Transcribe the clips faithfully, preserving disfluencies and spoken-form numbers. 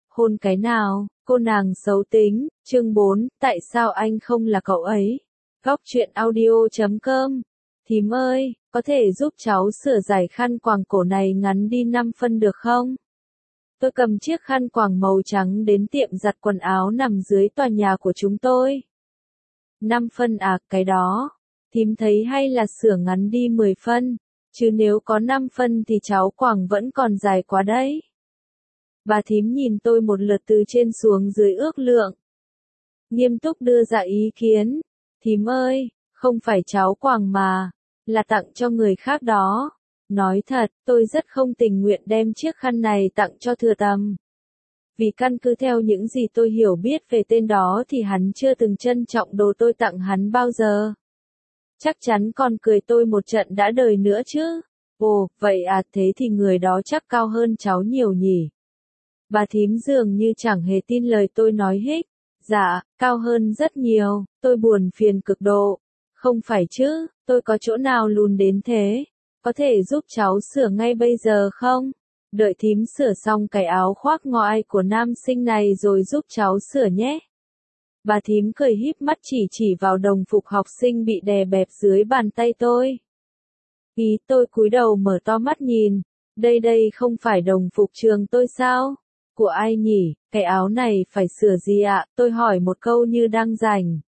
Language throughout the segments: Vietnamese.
Hôn cái nào, cô nàng xấu tính, chương bốn, tại sao anh không là cậu ấy? Góc truyện audio chấm com. Thím ơi, có thể giúp cháu sửa giải khăn quàng cổ này ngắn đi năm phân được không? Tôi cầm chiếc khăn quàng màu trắng đến tiệm giặt quần áo nằm dưới tòa nhà của chúng tôi. năm phân à, cái đó. Thím thấy hay là sửa ngắn đi mười phân, chứ nếu có năm phân thì cháu quàng vẫn còn dài quá đấy. Bà thím nhìn tôi một lượt từ trên xuống dưới ước lượng. Nghiêm túc đưa ra ý kiến. Thím ơi, không phải cháu quàng mà, là tặng cho người khác đó. Nói thật, tôi rất không tình nguyện đem chiếc khăn này tặng cho Thừa Tầm. Vì căn cứ theo những gì tôi hiểu biết về tên đó thì hắn chưa từng trân trọng đồ tôi tặng hắn bao giờ. Chắc chắn còn cười tôi một trận đã đời nữa chứ. Ồ, vậy à, thế thì người đó chắc cao hơn cháu nhiều nhỉ? Bà thím dường như chẳng hề tin lời tôi nói hết. Dạ, cao hơn rất nhiều, tôi buồn phiền cực độ. Không phải chứ, tôi có chỗ nào lùn đến thế? Có thể giúp cháu sửa ngay bây giờ không? Đợi thím sửa xong cái áo khoác ngoại của nam sinh này rồi giúp cháu sửa nhé. Bà thím cười híp mắt chỉ chỉ vào đồng phục học sinh bị đè bẹp dưới bàn tay tôi. Ý tôi cúi đầu mở to mắt nhìn. Đây đây không phải đồng phục trường tôi sao? Của ai nhỉ? Cái áo này phải sửa gì ạ? Tôi hỏi một câu như đang rảnh.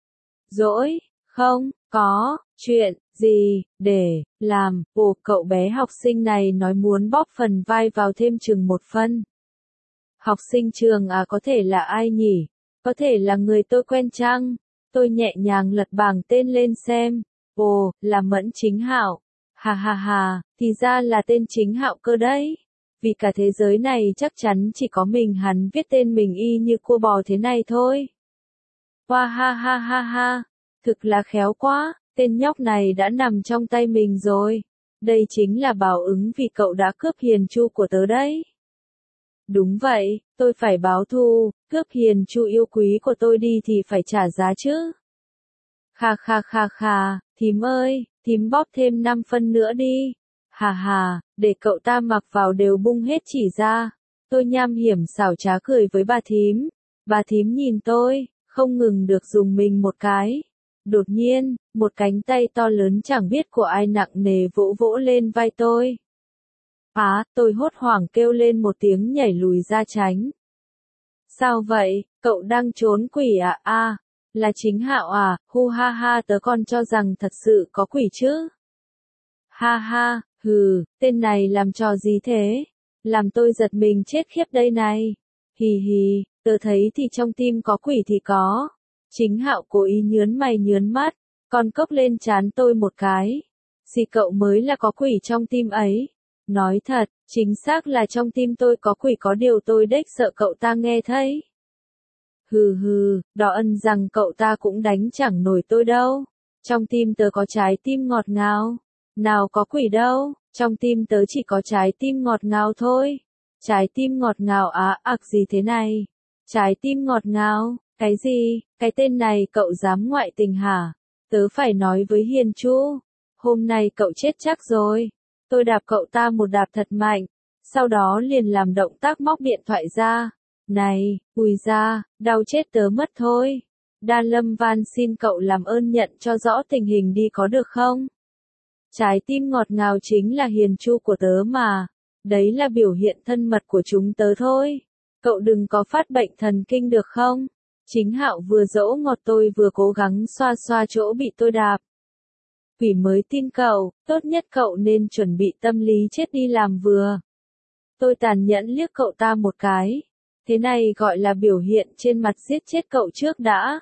Dỗi, không, có, chuyện, gì, để, làm, ồ, cậu bé học sinh này nói muốn bóp phần vai vào thêm chừng một phân. Học sinh trường à, có thể là ai nhỉ? Có thể là người tôi quen chăng? Tôi nhẹ nhàng lật bảng tên lên xem. Ồ, là Mẫn Chính Hạo. Hà hà hà, thì ra là tên Chính Hạo cơ đấy. Vì cả thế giới này chắc chắn chỉ có mình hắn viết tên mình y như cua bò thế này thôi. Hoa ha ha ha ha, thực là khéo quá, tên nhóc này đã nằm trong tay mình rồi. Đây chính là báo ứng vì cậu đã cướp Hiền Chu của tớ đấy. Đúng vậy, tôi phải báo thù, cướp Hiền Chu yêu quý của tôi đi thì phải trả giá chứ. Kha kha kha kha, thím ơi, thím bóp thêm năm phân nữa đi. Hà hà, để cậu ta mặc vào đều bung hết chỉ ra. Tôi nham hiểm xảo trá cười với bà thím. Bà thím nhìn tôi, không ngừng được dùng mình một cái. Đột nhiên, một cánh tay to lớn chẳng biết của ai nặng nề vỗ vỗ lên vai tôi. Á, tôi hốt hoảng kêu lên một tiếng nhảy lùi ra tránh. Sao vậy, cậu đang trốn quỷ à? À, là Chính Hạo à? Hu ha ha, tớ còn cho rằng thật sự có quỷ chứ. Ha ha, hừ, tên này làm trò gì thế? Làm tôi giật mình chết khiếp đây này. Hì hì, tớ thấy thì trong tim có quỷ thì có. Chính Hạo cố ý nhướn mày nhướn mắt, còn cốc lên trán tôi một cái. Gì cậu mới là có quỷ trong tim ấy? Nói thật, chính xác là trong tim tôi có quỷ, có điều tôi đếch sợ cậu ta nghe thấy. Hừ hừ, đó ân rằng cậu ta cũng đánh chẳng nổi tôi đâu. Trong tim tớ có trái tim ngọt ngào. Nào có quỷ đâu, trong tim tớ chỉ có trái tim ngọt ngào thôi. Trái tim ngọt ngào á, ặc gì thế này? Trái tim ngọt ngào, cái gì? Cái tên này cậu dám ngoại tình hả? Tớ phải nói với Hiền Chu. Hôm nay cậu chết chắc rồi. Tôi đạp cậu ta một đạp thật mạnh. Sau đó liền làm động tác móc điện thoại ra. Này, ui ra, đau chết tớ mất thôi. Đa Lâm van xin cậu làm ơn nhận cho rõ tình hình đi có được không? Trái tim ngọt ngào chính là Hiền Chu của tớ mà. Đấy là biểu hiện thân mật của chúng tớ thôi. Cậu đừng có phát bệnh thần kinh được không? Chính Hạo vừa dỗ ngọt tôi vừa cố gắng xoa xoa chỗ bị tôi đạp. Quỷ mới tin cậu, tốt nhất cậu nên chuẩn bị tâm lý chết đi làm vừa. Tôi tàn nhẫn liếc cậu ta một cái. Thế này gọi là biểu hiện trên mặt giết chết cậu trước đã.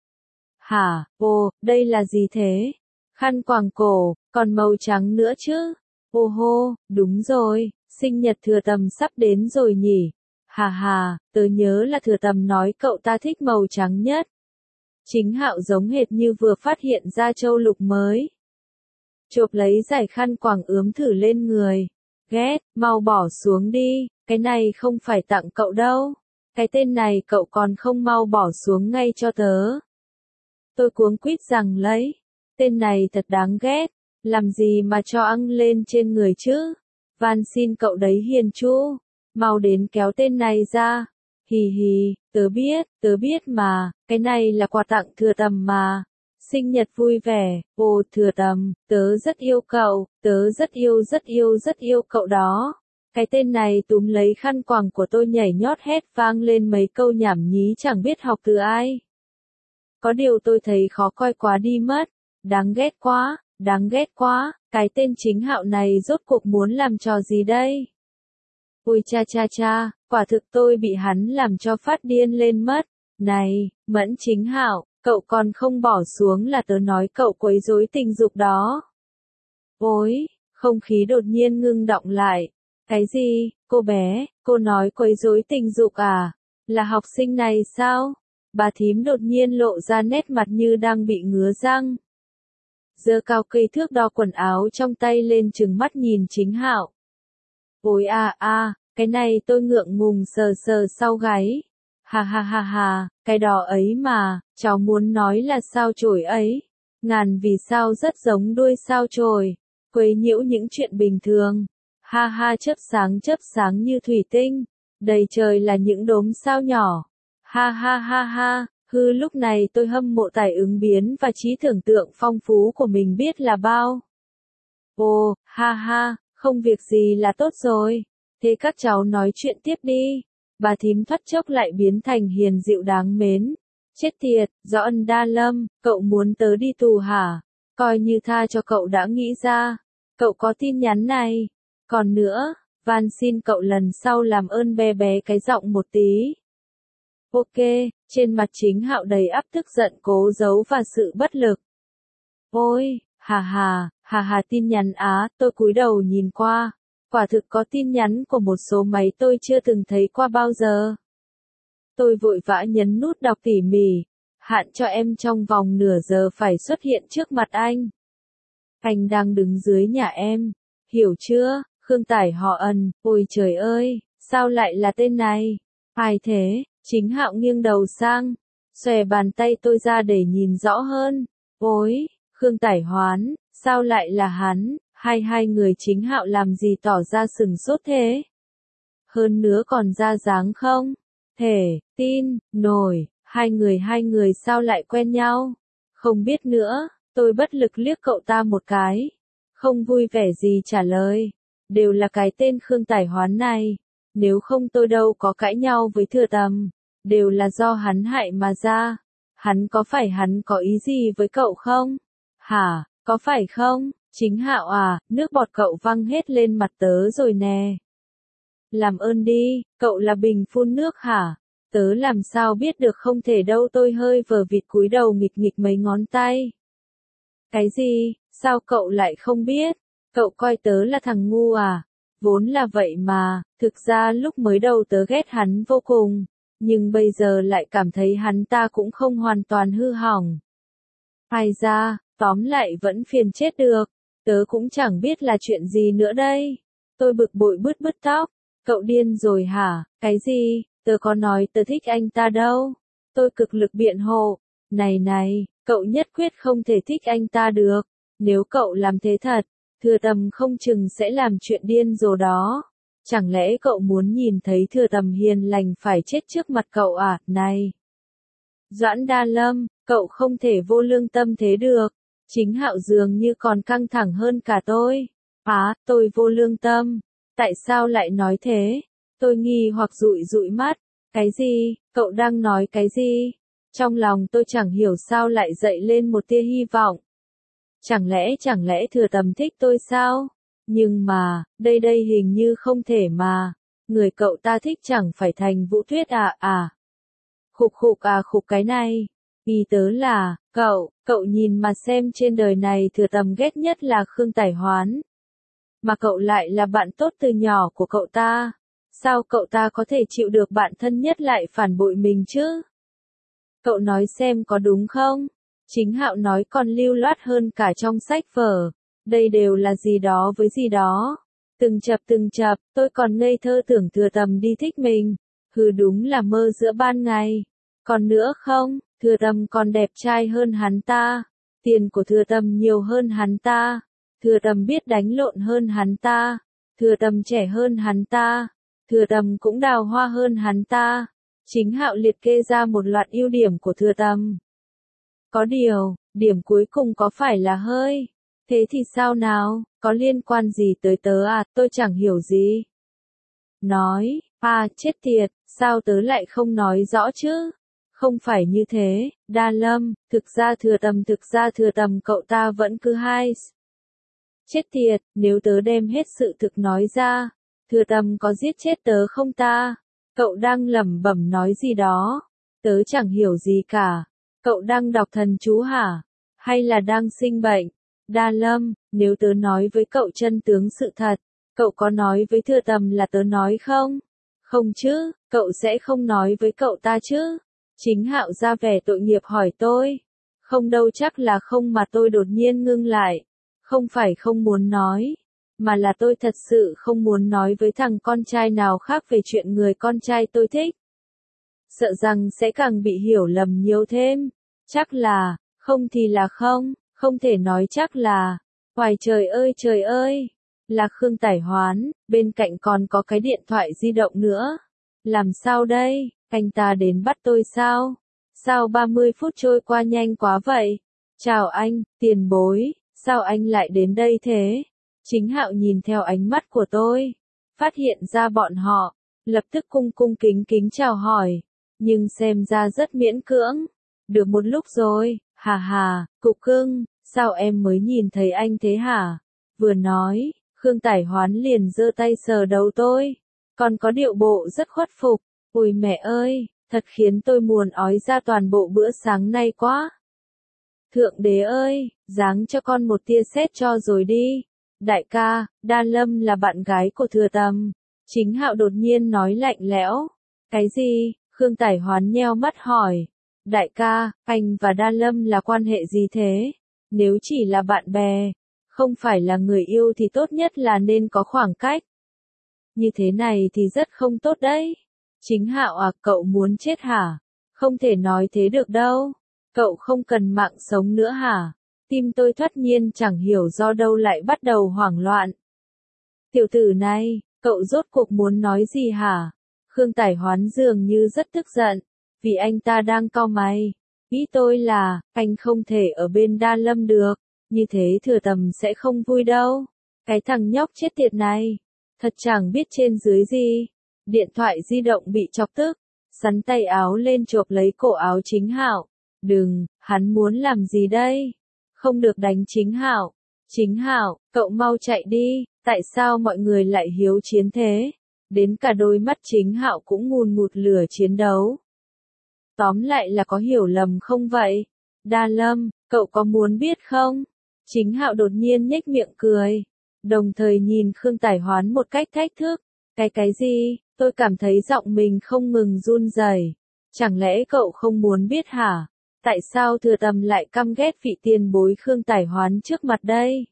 Hả, ồ, đây là gì thế? Khăn quàng cổ, còn màu trắng nữa chứ? Ô hô, đúng rồi, sinh nhật Thừa Tầm sắp đến rồi nhỉ? Hà hà, tớ nhớ là Thừa Tầm nói cậu ta thích màu trắng nhất. Chính Hạo giống hệt như vừa phát hiện ra châu lục mới. Chộp lấy giải khăn quàng ướm thử lên người. Ghét, mau bỏ xuống đi, cái này không phải tặng cậu đâu. Cái tên này cậu còn không mau bỏ xuống ngay cho tớ. Tôi cuống quýt rằng lấy. Tên này thật đáng ghét, làm gì mà cho ăn lên trên người chứ? Van xin cậu đấy Hiền Chu, mau đến kéo tên này ra. Hì hì, tớ biết, tớ biết mà, cái này là quà tặng Thừa Tầm mà. Sinh nhật vui vẻ, ồ Thừa Tầm, tớ rất yêu cậu, tớ rất yêu rất yêu rất yêu cậu đó. Cái tên này túm lấy khăn quàng của tôi nhảy nhót hét vang lên mấy câu nhảm nhí chẳng biết học từ ai. Có điều tôi thấy khó coi quá đi mất, đáng ghét quá, đáng ghét quá, cái tên Chính Hạo này rốt cuộc muốn làm trò gì đây? Ôi cha cha cha, quả thực tôi bị hắn làm cho phát điên lên mất. Này, Mẫn Chính Hạo, cậu còn không bỏ xuống là tớ nói cậu quấy rối tình dục đó. Ôi, không khí đột nhiên ngưng đọng lại. Cái gì, cô bé, cô nói quấy rối tình dục à? Là học sinh này sao? Bà thím đột nhiên lộ ra nét mặt như đang bị ngứa răng. Giơ cao cây thước đo quần áo trong tay lên trừng mắt nhìn Chính Hạo. Ôi à à, cái này tôi ngượng ngùng sờ sờ sau gáy. Ha ha ha ha, cái đó ấy mà, cháu muốn nói là sao chổi ấy. Ngàn vì sao rất giống đuôi sao chổi, quấy nhiễu những chuyện bình thường. Ha ha chớp sáng chớp sáng như thủy tinh, đầy trời là những đốm sao nhỏ. Ha ha ha ha, hư lúc này tôi hâm mộ tài ứng biến và trí tưởng tượng phong phú của mình biết là bao. Ồ, ha ha, không việc gì là tốt rồi. Thế các cháu nói chuyện tiếp đi. Bà thím thoát chốc lại biến thành hiền dịu đáng mến. Chết tiệt, Doãn Đa Lâm, cậu muốn tớ đi tù hả? Coi như tha cho cậu đã nghĩ ra. Cậu có tin nhắn này. Còn nữa, van xin cậu lần sau làm ơn bé bé cái giọng một tí. Ok, trên mặt Chính Hạo đầy áp tức giận cố giấu và sự bất lực. Ôi, hà hà, hà hà tin nhắn á, tôi cúi đầu nhìn qua. Quả thực có tin nhắn của một số máy tôi chưa từng thấy qua bao giờ. Tôi vội vã nhấn nút đọc tỉ mỉ. Hạn cho em trong vòng nửa giờ phải xuất hiện trước mặt anh. Anh đang đứng dưới nhà em. Hiểu chưa? Khương Tải họ Ân. Ôi trời ơi, sao lại là tên này? Ai thế? Chính Hạo nghiêng đầu sang. Xòe bàn tay tôi ra để nhìn rõ hơn. Ôi, Khương Tải Hoán, sao lại là hắn? Hai hai người Chính Hạo làm gì tỏ ra sừng sốt thế? Hơn nữa còn ra dáng không? Thể, tin, nổi, hai người hai người sao lại quen nhau? Không biết nữa, tôi bất lực liếc cậu ta một cái. Không vui vẻ gì trả lời. Đều là cái tên Khương Tải Hoán này. Nếu không tôi đâu có cãi nhau với Thừa Tầm. Đều là do hắn hại mà ra. Hắn có phải hắn có ý gì với cậu không? Hả, có phải không? Chính Hạo à, nước bọt cậu văng hết lên mặt tớ rồi nè. Làm ơn đi, cậu là bình phun nước hả? Tớ làm sao biết được không thể đâu tôi hơi vờ vịt cúi đầu nghịch nghịch mấy ngón tay. Cái gì, sao cậu lại không biết? Cậu coi tớ là thằng ngu à? Vốn là vậy mà, thực ra lúc mới đầu tớ ghét hắn vô cùng, nhưng bây giờ lại cảm thấy hắn ta cũng không hoàn toàn hư hỏng. Ai ra, tóm lại vẫn phiền chết được, tớ cũng chẳng biết là chuyện gì nữa đây. Tôi bực bội bứt bứt tóc, cậu điên rồi hả? Cái gì? Tớ có nói tớ thích anh ta đâu. Tôi cực lực biện hộ, này này, cậu nhất quyết không thể thích anh ta được. Nếu cậu làm thế thật, Thừa Tầm không chừng sẽ làm chuyện điên rồ đó. Chẳng lẽ cậu muốn nhìn thấy Thừa Tầm hiền lành phải chết trước mặt cậu à? Này, Doãn Đa Lâm, cậu không thể vô lương tâm thế được. Chính Hạo dường như còn căng thẳng hơn cả tôi. Á, tôi vô lương tâm. Tại sao lại nói thế? Tôi nghi hoặc dụi dụi mắt. Cái gì? Cậu đang nói cái gì? Trong lòng tôi chẳng hiểu sao lại dậy lên một tia hy vọng. Chẳng lẽ chẳng lẽ Thừa Tầm thích tôi sao? Nhưng mà, đây đây hình như không thể mà. Người cậu ta thích chẳng phải Thành Vũ Tuyết à à. Khục khục à khục cái này. Ý tớ là, cậu, cậu nhìn mà xem trên đời này Thừa Tầm ghét nhất là Khương Tải Hoán. Mà cậu lại là bạn tốt từ nhỏ của cậu ta. Sao cậu ta có thể chịu được bạn thân nhất lại phản bội mình chứ? Cậu nói xem có đúng không? Chính Hạo nói còn lưu loát hơn cả trong sách vở. Đây đều là gì đó với gì đó. Từng chập từng chập, tôi còn ngây thơ tưởng Thừa Tầm đi thích mình. Hừ đúng là mơ giữa ban ngày. Còn nữa không, Thừa Tầm còn đẹp trai hơn hắn ta. Tiền của Thừa Tầm nhiều hơn hắn ta. Thừa Tầm biết đánh lộn hơn hắn ta. Thừa Tầm trẻ hơn hắn ta. Thừa Tầm cũng đào hoa hơn hắn ta. Chính Hạo liệt kê ra một loạt ưu điểm của Thừa Tầm. Có điều, điểm cuối cùng có phải là hơi. Thế thì sao nào, có liên quan gì tới tớ à, tôi chẳng hiểu gì. Nói, à, chết tiệt, sao tớ lại không nói rõ chứ? Không phải như thế, Đa Lâm, thực ra Thừa Tầm thực ra Thừa Tầm cậu ta vẫn cứ hai. Chết tiệt, nếu tớ đem hết sự thực nói ra, Thừa Tầm có giết chết tớ không ta? Cậu đang lẩm bẩm nói gì đó? Tớ chẳng hiểu gì cả. Cậu đang đọc thần chú hả? Hay là đang sinh bệnh? Đa Lâm, nếu tớ nói với cậu chân tướng sự thật, cậu có nói với Thừa Tầm là tớ nói không? Không chứ, cậu sẽ không nói với cậu ta chứ? Chính Hạo ra vẻ tội nghiệp hỏi tôi. Không đâu, chắc là không, mà tôi đột nhiên ngưng lại. Không phải không muốn nói, mà là tôi thật sự không muốn nói với thằng con trai nào khác về chuyện người con trai tôi thích. Sợ rằng sẽ càng bị hiểu lầm nhiều thêm. Chắc là, không thì là không, không thể nói chắc là. Hoài trời ơi trời ơi, là Khương Tải Hoán, bên cạnh còn có cái điện thoại di động nữa. Làm sao đây, anh ta đến bắt tôi sao? Sao ba mươi phút trôi qua nhanh quá vậy? Chào anh, tiền bối, sao anh lại đến đây thế? Chính Hạo nhìn theo ánh mắt của tôi, phát hiện ra bọn họ, lập tức cung cung kính kính chào hỏi, nhưng xem ra rất miễn cưỡng. Được một lúc rồi, hà hà, cục cưng, sao em mới nhìn thấy anh thế hả? Vừa nói, Khương Tải Hoán liền giơ tay sờ đầu tôi, còn có điệu bộ rất khuất phục. Ôi mẹ ơi, thật khiến tôi muốn ói ra toàn bộ bữa sáng nay quá. Thượng đế ơi, giáng cho con một tia sét cho rồi đi. Đại ca, Đa Lâm là bạn gái của Thừa Tầm. Chính Hạo đột nhiên nói lạnh lẽo. Cái gì? Khương Tải Hoán nheo mắt hỏi. Đại ca, anh và Đa Lâm là quan hệ gì thế? Nếu chỉ là bạn bè, không phải là người yêu thì tốt nhất là nên có khoảng cách. Như thế này thì rất không tốt đấy. Chính Hạo à, cậu muốn chết hả? Không thể nói thế được đâu. Cậu không cần mạng sống nữa hả? Tim tôi thoát nhiên chẳng hiểu do đâu lại bắt đầu hoảng loạn. Tiểu tử này, cậu rốt cuộc muốn nói gì hả? Khương Tải Hoán dường như rất tức giận, vì anh ta đang cau mày. Ý tôi là, anh không thể ở bên Đa Lâm được, như thế Thừa Tầm sẽ không vui đâu. Cái thằng nhóc chết tiệt này, thật chẳng biết trên dưới gì. Điện thoại di động bị chọc tức, sắn tay áo lên chộp lấy cổ áo Chính Hạo. Đừng, hắn muốn làm gì đây? Không được đánh Chính Hạo. Chính Hạo, cậu mau chạy đi, tại sao mọi người lại hiếu chiến thế? Đến cả đôi mắt Chính Hạo cũng ngùn ngụt lửa chiến đấu. Tóm lại là có hiểu lầm không vậy? Đa Lâm, cậu có muốn biết không? Chính Hạo đột nhiên nhếch miệng cười, đồng thời nhìn Khương Tải Hoán một cách thách thức. Cái cái gì? Tôi cảm thấy giọng mình không ngừng run rẩy. Chẳng lẽ cậu không muốn biết hả? Tại sao Thừa Tầm lại căm ghét vị tiền bối Khương Tải Hoán trước mặt đây?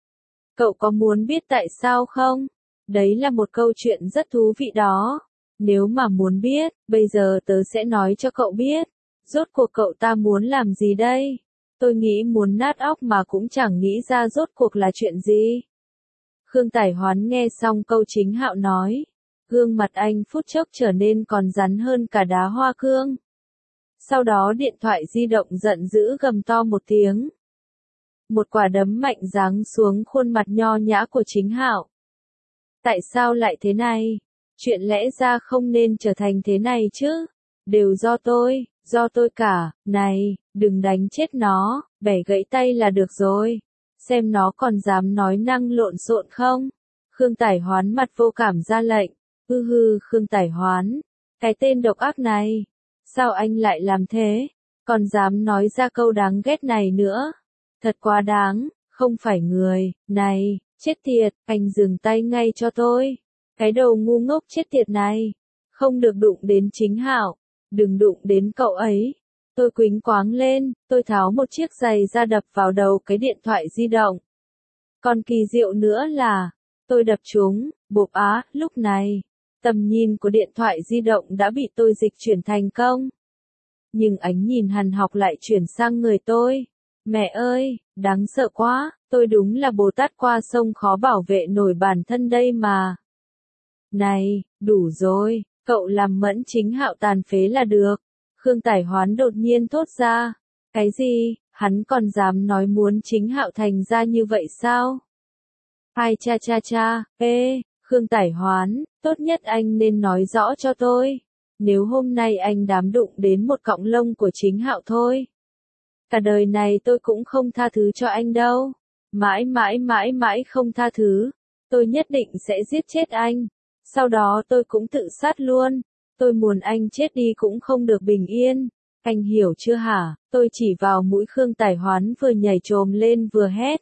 Cậu có muốn biết tại sao không? Đấy là một câu chuyện rất thú vị đó. Nếu mà muốn biết, bây giờ tớ sẽ nói cho cậu biết. Rốt cuộc cậu ta muốn làm gì đây? Tôi nghĩ muốn nát óc mà cũng chẳng nghĩ ra rốt cuộc là chuyện gì. Khương Tải Hoán nghe xong câu Chính Hạo nói, gương mặt anh phút chốc trở nên còn rắn hơn cả đá hoa cương. Sau đó điện thoại di động giận dữ gầm to một tiếng. Một quả đấm mạnh giáng xuống khuôn mặt nho nhã của Chính Hạo. Tại sao lại thế này? Chuyện lẽ ra không nên trở thành thế này chứ? Đều do tôi, do tôi cả. Này, đừng đánh chết nó, bẻ gãy tay là được rồi. Xem nó còn dám nói năng lộn xộn không? Khương Tải Hoán mặt vô cảm ra lệnh. Hư hư, Khương Tải Hoán, cái tên độc ác này. Sao anh lại làm thế? Còn dám nói ra câu đáng ghét này nữa? Thật quá đáng, không phải người. Này, chết tiệt, anh dừng tay ngay cho tôi. Cái đầu ngu ngốc chết tiệt này. Không được đụng đến Chính Hạo. Đừng đụng đến cậu ấy. Tôi quýnh quáng lên, tôi tháo một chiếc giày ra đập vào đầu cái điện thoại di động. Còn kỳ diệu nữa là, tôi đập chúng, bộp á, lúc này, tầm nhìn của điện thoại di động đã bị tôi dịch chuyển thành công. Nhưng ánh nhìn hằn học lại chuyển sang người tôi. Mẹ ơi, đáng sợ quá, tôi đúng là Bồ Tát qua sông khó bảo vệ nổi bản thân đây mà. Này, đủ rồi, Cậu làm Mẫn Chính Hạo tàn phế là được. Khương Tải Hoán đột nhiên thốt ra. Cái gì, hắn còn dám nói muốn Chính Hạo thành ra như vậy sao? Ai cha cha cha, ê, Khương Tải Hoán, tốt nhất anh nên nói rõ cho tôi. Nếu hôm nay anh dám đụng đến một cọng lông của Chính Hạo thôi. Cả đời này tôi cũng không tha thứ cho anh đâu. Mãi mãi mãi mãi không tha thứ. Tôi nhất định sẽ giết chết anh. Sau đó tôi cũng tự sát luôn. Tôi muốn anh chết đi cũng không được bình yên. Anh hiểu chưa hả? Tôi chỉ vào mũi Khương Tải Hoán vừa nhảy chồm lên vừa hét.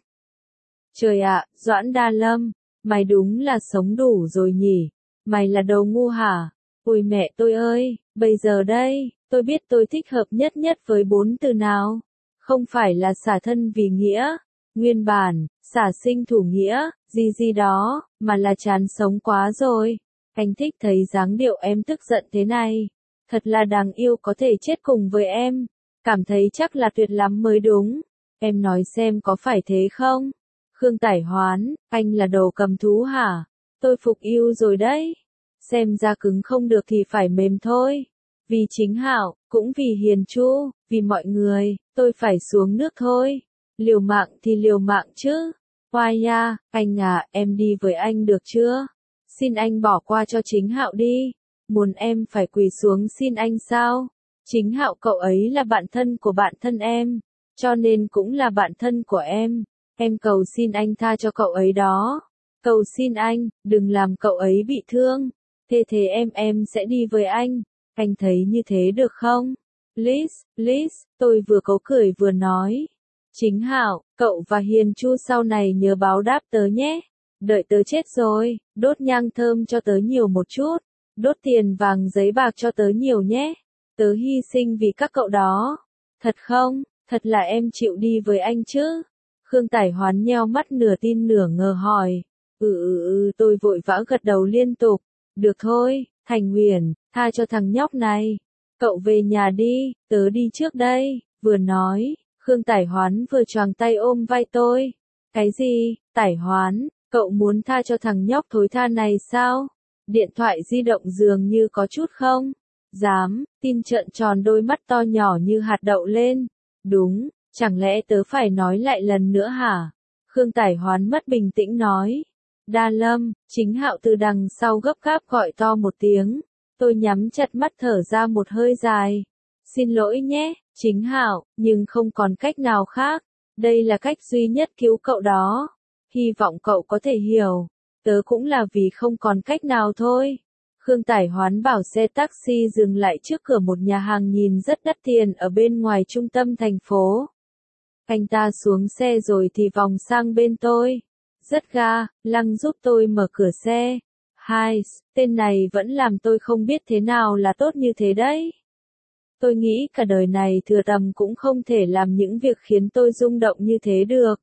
Trời ạ, Doãn Đa Lâm, mày đúng là sống đủ rồi nhỉ? Mày là đồ ngu hả? Ôi mẹ tôi ơi, bây giờ đây, tôi biết tôi thích hợp nhất nhất với bốn từ nào. Không phải là xả thân vì nghĩa, nguyên bản, xả sinh thủ nghĩa, gì gì đó, mà là chán sống quá rồi. Anh thích thấy dáng điệu em tức giận thế này. Thật là đáng yêu có thể chết cùng với em. Cảm thấy chắc là tuyệt lắm mới đúng. Em nói xem có phải thế không? Khương Tải Hoán, anh là đồ cầm thú hả? Tôi phục yêu rồi đấy. Xem ra cứng không được thì phải mềm thôi. Vì Chính Hạo, cũng vì Hiền Chu, vì mọi người, tôi phải xuống nước thôi. Liều mạng thì liều mạng chứ. Oai nha, anh à, em đi với anh được chưa? Xin anh bỏ qua cho Chính Hạo đi. Muốn em phải quỳ xuống xin anh sao? Chính Hạo cậu ấy là bạn thân của bạn thân em, cho nên cũng là bạn thân của em. Em cầu xin anh tha cho cậu ấy đó. Cầu xin anh, đừng làm cậu ấy bị thương. Thế thế em em sẽ đi với anh. Anh thấy như thế được không? Please, please, tôi vừa cấu cười vừa nói. Chính Hạo, cậu và Hiền Chu sau này nhớ báo đáp tớ nhé. Đợi tớ chết rồi, đốt nhang thơm cho tớ nhiều một chút. Đốt tiền vàng giấy bạc cho tớ nhiều nhé. Tớ hy sinh vì các cậu đó. Thật không? Thật là em chịu đi với anh chứ? Khương Tải Hoán nheo mắt nửa tin nửa ngờ hỏi. Ừ ừ ừ tôi vội vã gật đầu liên tục. Được thôi, Thành Huyền, tha cho thằng nhóc này. Cậu về nhà đi, tớ đi trước đây. Vừa nói, Khương Tải Hoán vừa choàng tay ôm vai tôi. Cái gì, Tải Hoán, cậu muốn tha cho thằng nhóc thối tha này sao? Điện thoại di động dường như có chút không? Dám, tin trợn tròn đôi mắt to nhỏ như hạt đậu lên. Đúng, chẳng lẽ tớ phải nói lại lần nữa hả? Khương Tải Hoán mất bình tĩnh nói. Đa Lâm, Chính Hạo từ đằng sau gấp gáp gọi to một tiếng. Tôi nhắm chặt mắt thở ra một hơi dài. Xin lỗi nhé, Chính Hạo, nhưng không còn cách nào khác. Đây là cách duy nhất cứu cậu đó. Hy vọng cậu có thể hiểu. Tớ cũng là vì không còn cách nào thôi. Khương Tải Hoán bảo xe taxi dừng lại trước cửa một nhà hàng nhìn rất đắt tiền ở bên ngoài trung tâm thành phố. Anh ta xuống xe rồi thì vòng sang bên tôi. Rất ga, Lăng giúp tôi mở cửa xe. Hai, tên này vẫn làm tôi không biết thế nào là tốt như thế đấy. Tôi nghĩ cả đời này thừa tầm cũng không thể làm những việc khiến tôi rung động như thế được.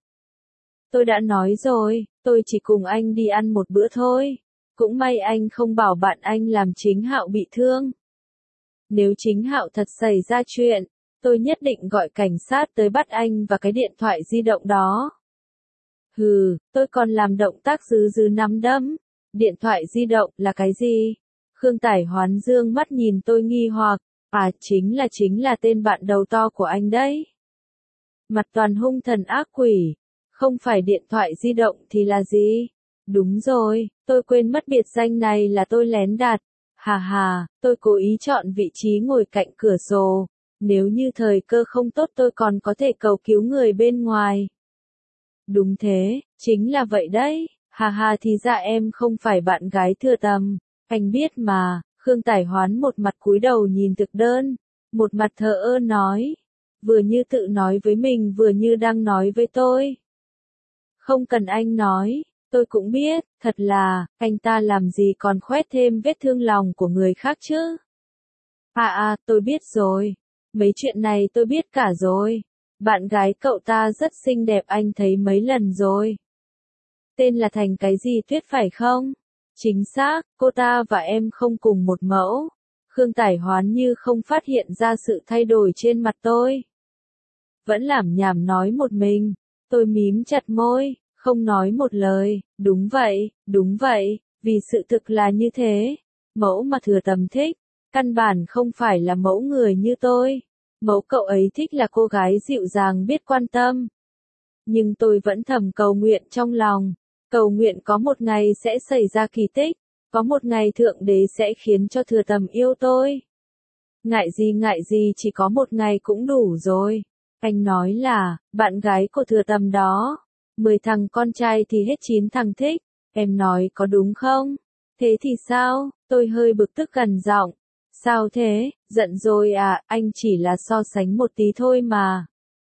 Tôi đã nói rồi, tôi chỉ cùng anh đi ăn một bữa thôi. Cũng may anh không bảo bạn anh làm Chính Hạo bị thương. Nếu Chính Hạo thật xảy ra chuyện, tôi nhất định gọi cảnh sát tới bắt anh và cái điện thoại di động đó. Hừ, tôi còn làm động tác dứ dứ nắm đấm. Điện thoại di động là cái gì? Khương Tải Hoán dương mắt nhìn tôi nghi hoặc. À, chính là chính là tên bạn đầu to của anh đấy. Mặt toàn hung thần ác quỷ. Không phải điện thoại di động thì là gì? Đúng rồi, tôi quên mất biệt danh này là tôi lén đặt. Hà hà, tôi cố ý chọn vị trí ngồi cạnh cửa sổ. Nếu như thời cơ không tốt tôi còn có thể cầu cứu người bên ngoài. Đúng thế, chính là vậy đấy. Hà hà thì ra em không phải bạn gái Thừa Tầm. Anh biết mà. Khương Tải Hoán một mặt cúi đầu nhìn thực đơn. Một mặt thờ ơ nói. Vừa như tự nói với mình vừa như đang nói với tôi. Không cần anh nói. Tôi cũng biết, thật là, anh ta làm gì còn khoét thêm vết thương lòng của người khác chứ. À à, tôi biết rồi. Mấy chuyện này tôi biết cả rồi. Bạn gái cậu ta rất xinh đẹp anh thấy mấy lần rồi. Tên là Thành cái gì Tuyết phải không? Chính xác, cô ta và em không cùng một mẫu. Khương Tải Hoán như không phát hiện ra sự thay đổi trên mặt tôi. Vẫn lảm nhảm nói một mình. Tôi mím chặt môi. Không nói một lời, đúng vậy, đúng vậy, vì sự thực là như thế. Mẫu mà Thừa Tầm thích, căn bản không phải là mẫu người như tôi. Mẫu cậu ấy thích là cô gái dịu dàng biết quan tâm. Nhưng tôi vẫn thầm cầu nguyện trong lòng, cầu nguyện có một ngày sẽ xảy ra kỳ tích, có một ngày Thượng Đế sẽ khiến cho Thừa Tầm yêu tôi. Ngại gì ngại gì chỉ có một ngày cũng đủ rồi. Anh nói là, bạn gái của Thừa Tầm đó, mười thằng con trai thì hết chín thằng thích, em nói có đúng không? Thế thì sao? Tôi hơi bực tức gằn giọng. Sao thế? Giận rồi à, anh chỉ là so sánh một tí thôi mà.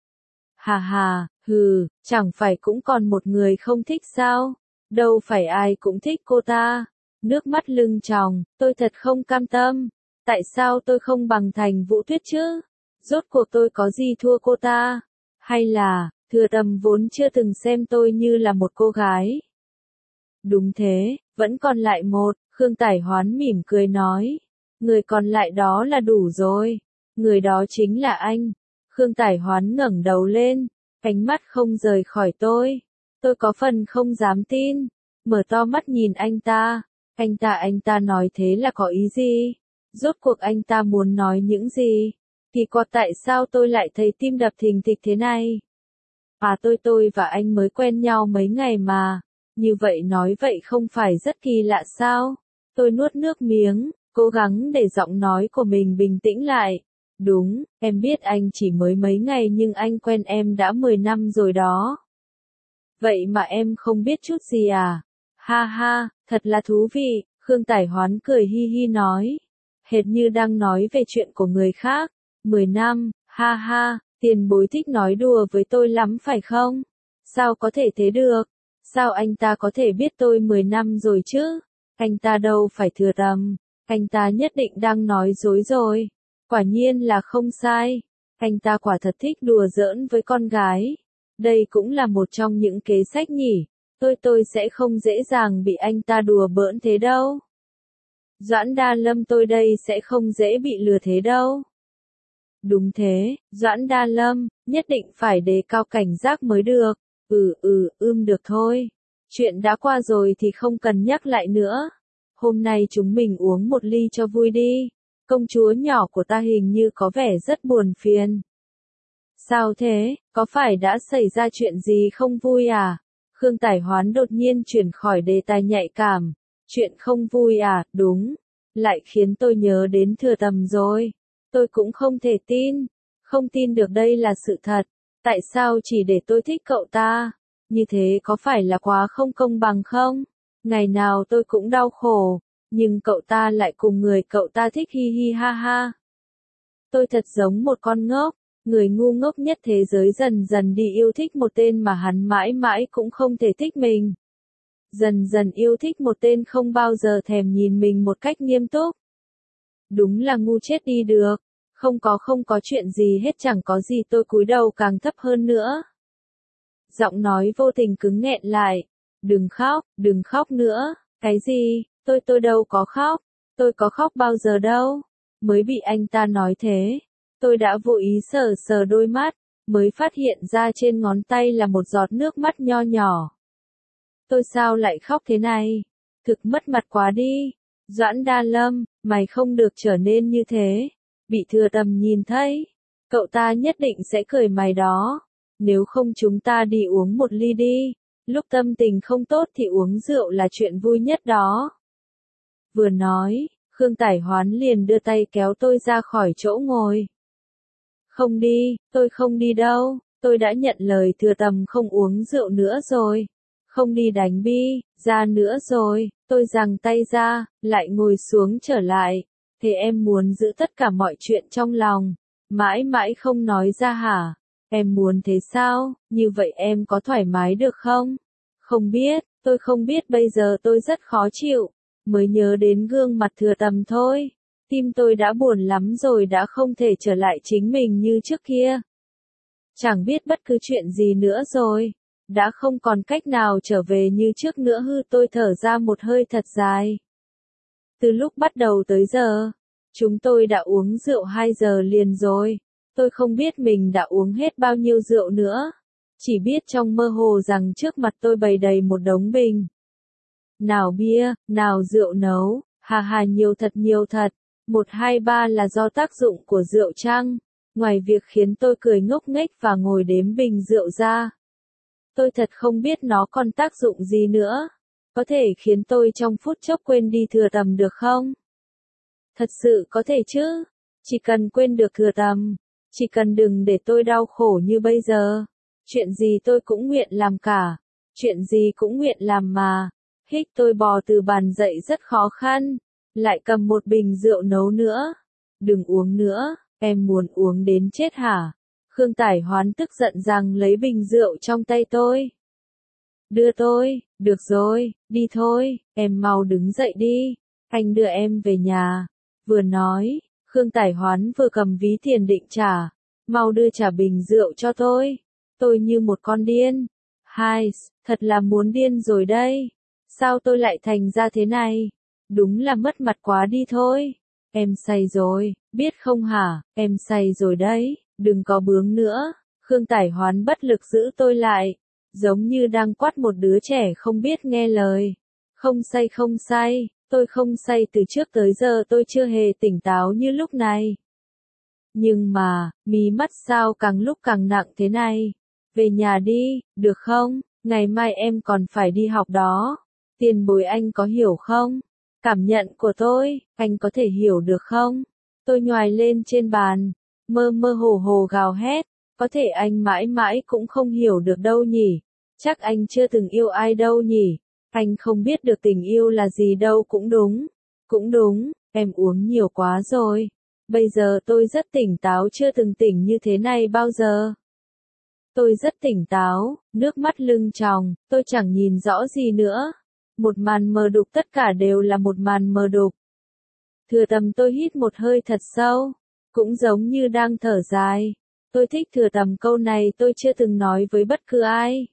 Hà hà, hừ, chẳng phải cũng còn một người không thích sao? Đâu phải ai cũng thích cô ta. Nước mắt lưng tròng, tôi thật không cam tâm. Tại sao tôi không bằng Thành Vũ Tuyết chứ? Rốt cuộc tôi có gì thua cô ta? Hay là, Thừa Tầm vốn chưa từng xem tôi như là một cô gái? Đúng thế, vẫn còn lại một, Khương Tải Hoán mỉm cười nói. Người còn lại đó là đủ rồi. Người đó chính là anh. Khương Tải Hoán ngẩng đầu lên, ánh mắt không rời khỏi tôi. Tôi có phần không dám tin, mở to mắt nhìn anh ta. Anh ta anh ta nói thế là có ý gì? Rốt cuộc anh ta muốn nói những gì? Kỳ quặc tại sao tôi lại thấy tim đập thình thịch thế này? À tôi tôi và anh mới quen nhau mấy ngày mà. Như vậy nói vậy không phải rất kỳ lạ sao? Tôi nuốt nước miếng, cố gắng để giọng nói của mình bình tĩnh lại. Đúng, em biết anh chỉ mới mấy ngày nhưng anh quen em đã mười năm rồi đó. Vậy mà em không biết chút gì à? Ha ha, thật là thú vị, Khương Tải Hoán cười hi hi nói. Hệt như đang nói về chuyện của người khác. Mười năm, ha ha, tiền bối thích nói đùa với tôi lắm phải không? Sao có thể thế được? Sao anh ta có thể biết tôi mười năm rồi chứ? Anh ta đâu phải Thừa Tầm. Anh ta nhất định đang nói dối rồi. Quả nhiên là không sai. Anh ta quả thật thích đùa giỡn với con gái. Đây cũng là một trong những kế sách nhỉ. Tôi tôi sẽ không dễ dàng bị anh ta đùa bỡn thế đâu. Doãn Đa Lâm tôi đây sẽ không dễ bị lừa thế đâu. Đúng thế, Doãn Đa Lâm, nhất định phải đề cao cảnh giác mới được. Ừ ừ, ưm được thôi. Chuyện đã qua rồi thì không cần nhắc lại nữa. Hôm nay chúng mình uống một ly cho vui đi. Công chúa nhỏ của ta hình như có vẻ rất buồn phiền. Sao thế, có phải đã xảy ra chuyện gì không vui à? Khương Tải Hoán đột nhiên chuyển khỏi đề tài nhạy cảm. Chuyện không vui à, đúng. Lại khiến tôi nhớ đến Thừa Tầm rồi. Tôi cũng không thể tin. Không tin được đây là sự thật. Tại sao chỉ để tôi thích cậu ta? Như thế có phải là quá không công bằng không? Ngày nào tôi cũng đau khổ. Nhưng cậu ta lại cùng người cậu ta thích hi hi ha ha. Tôi thật giống một con ngốc. Người ngu ngốc nhất thế giới dần dần đi yêu thích một tên mà hắn mãi mãi cũng không thể thích mình. Dần dần yêu thích một tên không bao giờ thèm nhìn mình một cách nghiêm túc. Đúng là ngu chết đi được. Không có không có chuyện gì hết chẳng có gì tôi cúi đầu càng thấp hơn nữa. Giọng nói vô tình cứng nghẹn lại. Đừng khóc, đừng khóc nữa. Cái gì, tôi tôi đâu có khóc. Tôi có khóc bao giờ đâu. Mới bị anh ta nói thế. Tôi đã vô ý sờ sờ đôi mắt. Mới phát hiện ra trên ngón tay là một giọt nước mắt nho nhỏ. Tôi sao lại khóc thế này? Thực mất mặt quá đi. Doãn Đa Lâm, mày không được trở nên như thế. Bị Thừa Tầm nhìn thấy. Cậu ta nhất định sẽ cười mày đó. Nếu không chúng ta đi uống một ly đi. Lúc tâm tình không tốt thì uống rượu là chuyện vui nhất đó. Vừa nói, Khương Tải Hoán liền đưa tay kéo tôi ra khỏi chỗ ngồi. Không đi, tôi không đi đâu. Tôi đã nhận lời Thừa Tầm không uống rượu nữa rồi. Không đi đánh bi, ra nữa rồi. Tôi giằng tay ra, lại ngồi xuống trở lại. Thế em muốn giữ tất cả mọi chuyện trong lòng. Mãi mãi không nói ra hả? Em muốn thế sao? Như vậy em có thoải mái được không? Không biết, tôi không biết bây giờ tôi rất khó chịu. Mới nhớ đến gương mặt Thừa Tầm thôi. Tim tôi đã buồn lắm rồi đã không thể trở lại chính mình như trước kia. Chẳng biết bất cứ chuyện gì nữa rồi. Đã không còn cách nào trở về như trước nữa hư tôi thở ra một hơi thật dài. Từ lúc bắt đầu tới giờ, chúng tôi đã uống rượu hai giờ liền rồi. Tôi không biết mình đã uống hết bao nhiêu rượu nữa. Chỉ biết trong mơ hồ rằng trước mặt tôi bày đầy một đống bình. Nào bia, nào rượu nấu, Hà hà nhiều thật nhiều thật. Một hai ba là do tác dụng của rượu chăng? Ngoài việc khiến tôi cười ngốc nghếch và ngồi đếm bình rượu ra, tôi thật không biết nó còn tác dụng gì nữa. Có thể khiến tôi trong phút chốc quên đi thừa tầm được không? Thật sự có thể chứ. Chỉ cần quên được thừa tầm. Chỉ cần đừng để tôi đau khổ như bây giờ. Chuyện gì tôi cũng nguyện làm cả. Chuyện gì cũng nguyện làm mà. Hích tôi bò từ bàn dậy rất khó khăn. Lại cầm một bình rượu nấu nữa. Đừng uống nữa, em muốn uống đến chết hả? Khương Tải Hoán tức giận rằng lấy bình rượu trong tay tôi. Đưa tôi, được rồi, đi thôi, em mau đứng dậy đi, anh đưa em về nhà. Vừa nói, Khương Tải Hoán vừa cầm ví tiền định trả, mau đưa trả bình rượu cho tôi. Tôi như một con điên. Hai, thật là muốn điên rồi đây. Sao tôi lại thành ra thế này? Đúng là mất mặt quá đi thôi. Em say rồi, biết không hả, em say rồi đấy, đừng có bướng nữa. Khương Tải Hoán bất lực giữ tôi lại, giống như đang quát một đứa trẻ không biết nghe lời. Không say không say, tôi không say từ trước tới giờ tôi chưa hề tỉnh táo như lúc này. Nhưng mà, mí mắt sao càng lúc càng nặng thế này? Về nhà đi, được không? Ngày mai em còn phải đi học đó. Tiền bối anh có hiểu không? Cảm nhận của tôi, anh có thể hiểu được không? Tôi nhoài lên trên bàn, mơ mơ hồ hồ gào hét. Có thể anh mãi mãi cũng không hiểu được đâu nhỉ? Chắc anh chưa từng yêu ai đâu nhỉ? Anh không biết được tình yêu là gì đâu cũng đúng. Cũng đúng, em uống nhiều quá rồi. Bây giờ tôi rất tỉnh táo, chưa từng tỉnh như thế này bao giờ. Tôi rất tỉnh táo, nước mắt lưng tròng, tôi chẳng nhìn rõ gì nữa. Một màn mờ đục, tất cả đều là một màn mờ đục. Thừa tầm tôi hít một hơi thật sâu, cũng giống như đang thở dài. Tôi thích thừa tầm, câu này tôi chưa từng nói với bất cứ ai.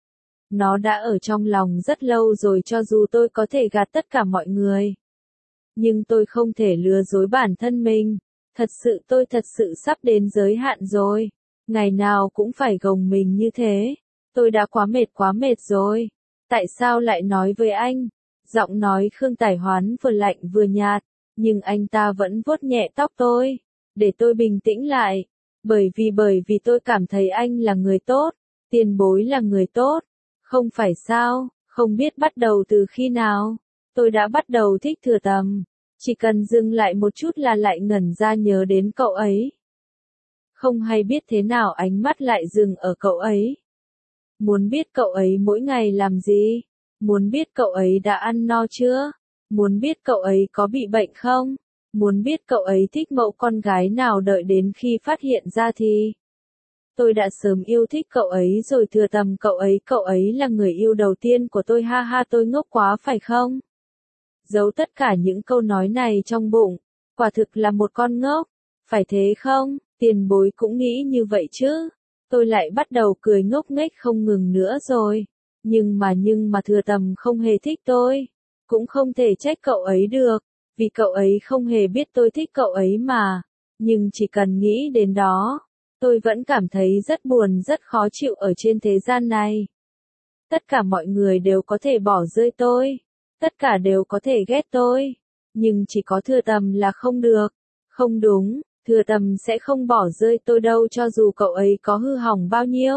Nó đã ở trong lòng rất lâu rồi, cho dù tôi có thể gạt tất cả mọi người. Nhưng tôi không thể lừa dối bản thân mình. Thật sự tôi thật sự sắp đến giới hạn rồi. Ngày nào cũng phải gồng mình như thế. Tôi đã quá mệt quá mệt rồi. Tại sao lại nói với anh? Giọng nói Khương Tải Hoán vừa lạnh vừa nhạt, nhưng anh ta vẫn vuốt nhẹ tóc tôi, để tôi bình tĩnh lại. Bởi vì bởi vì tôi cảm thấy anh là người tốt, tiền bối là người tốt. Không phải sao, không biết bắt đầu từ khi nào, tôi đã bắt đầu thích thừa tầm. Chỉ cần dừng lại một chút là lại ngẩn ra nhớ đến cậu ấy. Không hay biết thế nào ánh mắt lại dừng ở cậu ấy. Muốn biết cậu ấy mỗi ngày làm gì? Muốn biết cậu ấy đã ăn no chưa? Muốn biết cậu ấy có bị bệnh không? Muốn biết cậu ấy thích mẫu con gái nào, đợi đến khi phát hiện ra thì tôi đã sớm yêu thích cậu ấy rồi. Thừa tầm cậu ấy, cậu ấy là người yêu đầu tiên của tôi. Ha ha, tôi ngốc quá phải không? Giấu tất cả những câu nói này trong bụng, quả thực là một con ngốc, phải thế không? Tiền bối cũng nghĩ như vậy chứ? Tôi lại bắt đầu cười ngốc nghếch không ngừng nữa rồi. Nhưng mà nhưng mà thừa tầm không hề thích tôi. Cũng không thể trách cậu ấy được, vì cậu ấy không hề biết tôi thích cậu ấy mà. Nhưng chỉ cần nghĩ đến đó, tôi vẫn cảm thấy rất buồn, rất khó chịu ở trên thế gian này. Tất cả mọi người đều có thể bỏ rơi tôi. Tất cả đều có thể ghét tôi. Nhưng chỉ có thừa tầm là không được. Không đúng, thừa tầm sẽ không bỏ rơi tôi đâu, cho dù cậu ấy có hư hỏng bao nhiêu.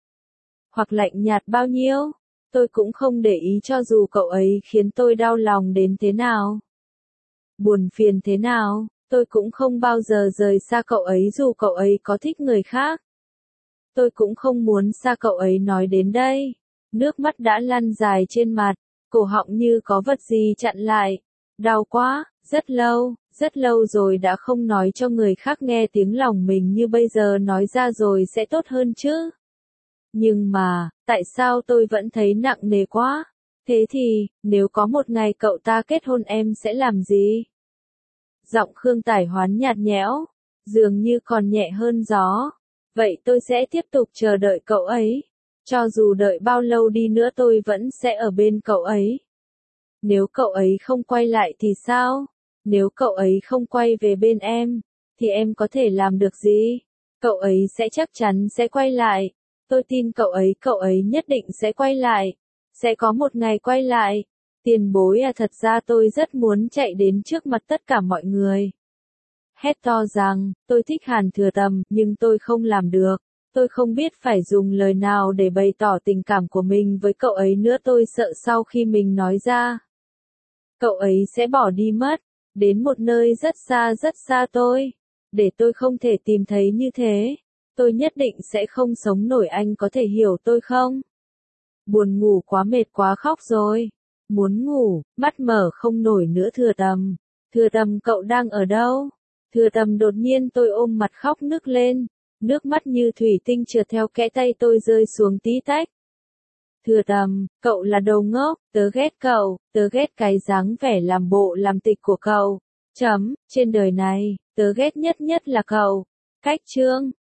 Hoặc lạnh nhạt bao nhiêu. Tôi cũng không để ý, cho dù cậu ấy khiến tôi đau lòng đến thế nào. Buồn phiền thế nào, tôi cũng không bao giờ rời xa cậu ấy dù cậu ấy có thích người khác. Tôi cũng không muốn xa cậu ấy. Nói đến đây, nước mắt đã lăn dài trên mặt, cổ họng như có vật gì chặn lại. Đau quá, rất lâu, rất lâu rồi đã không nói cho người khác nghe tiếng lòng mình như bây giờ, nói ra rồi sẽ tốt hơn chứ. Nhưng mà, tại sao tôi vẫn thấy nặng nề quá? Thế thì, nếu có một ngày cậu ta kết hôn em sẽ làm gì? Giọng Khương Tải Hoán nhạt nhẽo, dường như còn nhẹ hơn gió. Vậy tôi sẽ tiếp tục chờ đợi cậu ấy. Cho dù đợi bao lâu đi nữa tôi vẫn sẽ ở bên cậu ấy. Nếu cậu ấy không quay lại thì sao? Nếu cậu ấy không quay về bên em, thì em có thể làm được gì? Cậu ấy sẽ chắc chắn sẽ quay lại. Tôi tin cậu ấy, cậu ấy nhất định sẽ quay lại. Sẽ có một ngày quay lại. Tiền bối à, thật ra tôi rất muốn chạy đến trước mặt tất cả mọi người. Hét to rằng, tôi thích Hàn Thừa Tầm, nhưng tôi không làm được. Tôi không biết phải dùng lời nào để bày tỏ tình cảm của mình với cậu ấy nữa, tôi sợ sau khi mình nói ra, cậu ấy sẽ bỏ đi mất, đến một nơi rất xa rất xa tôi. Để tôi không thể tìm thấy như thế, tôi nhất định sẽ không sống nổi, anh có thể hiểu tôi không? Buồn ngủ quá, mệt quá, khóc rồi. Muốn ngủ, mắt mở không nổi nữa. Thừa Tầm, Thừa Tầm cậu đang ở đâu? Thừa Tầm, đột nhiên tôi ôm mặt khóc nức lên, nước mắt như thủy tinh trượt theo kẽ tay tôi rơi xuống tí tách. Thừa Tầm, cậu là đồ ngốc, tớ ghét cậu, tớ ghét cái dáng vẻ làm bộ làm tịch của cậu. Chấm, trên đời này, tớ ghét nhất nhất là cậu. Cách chương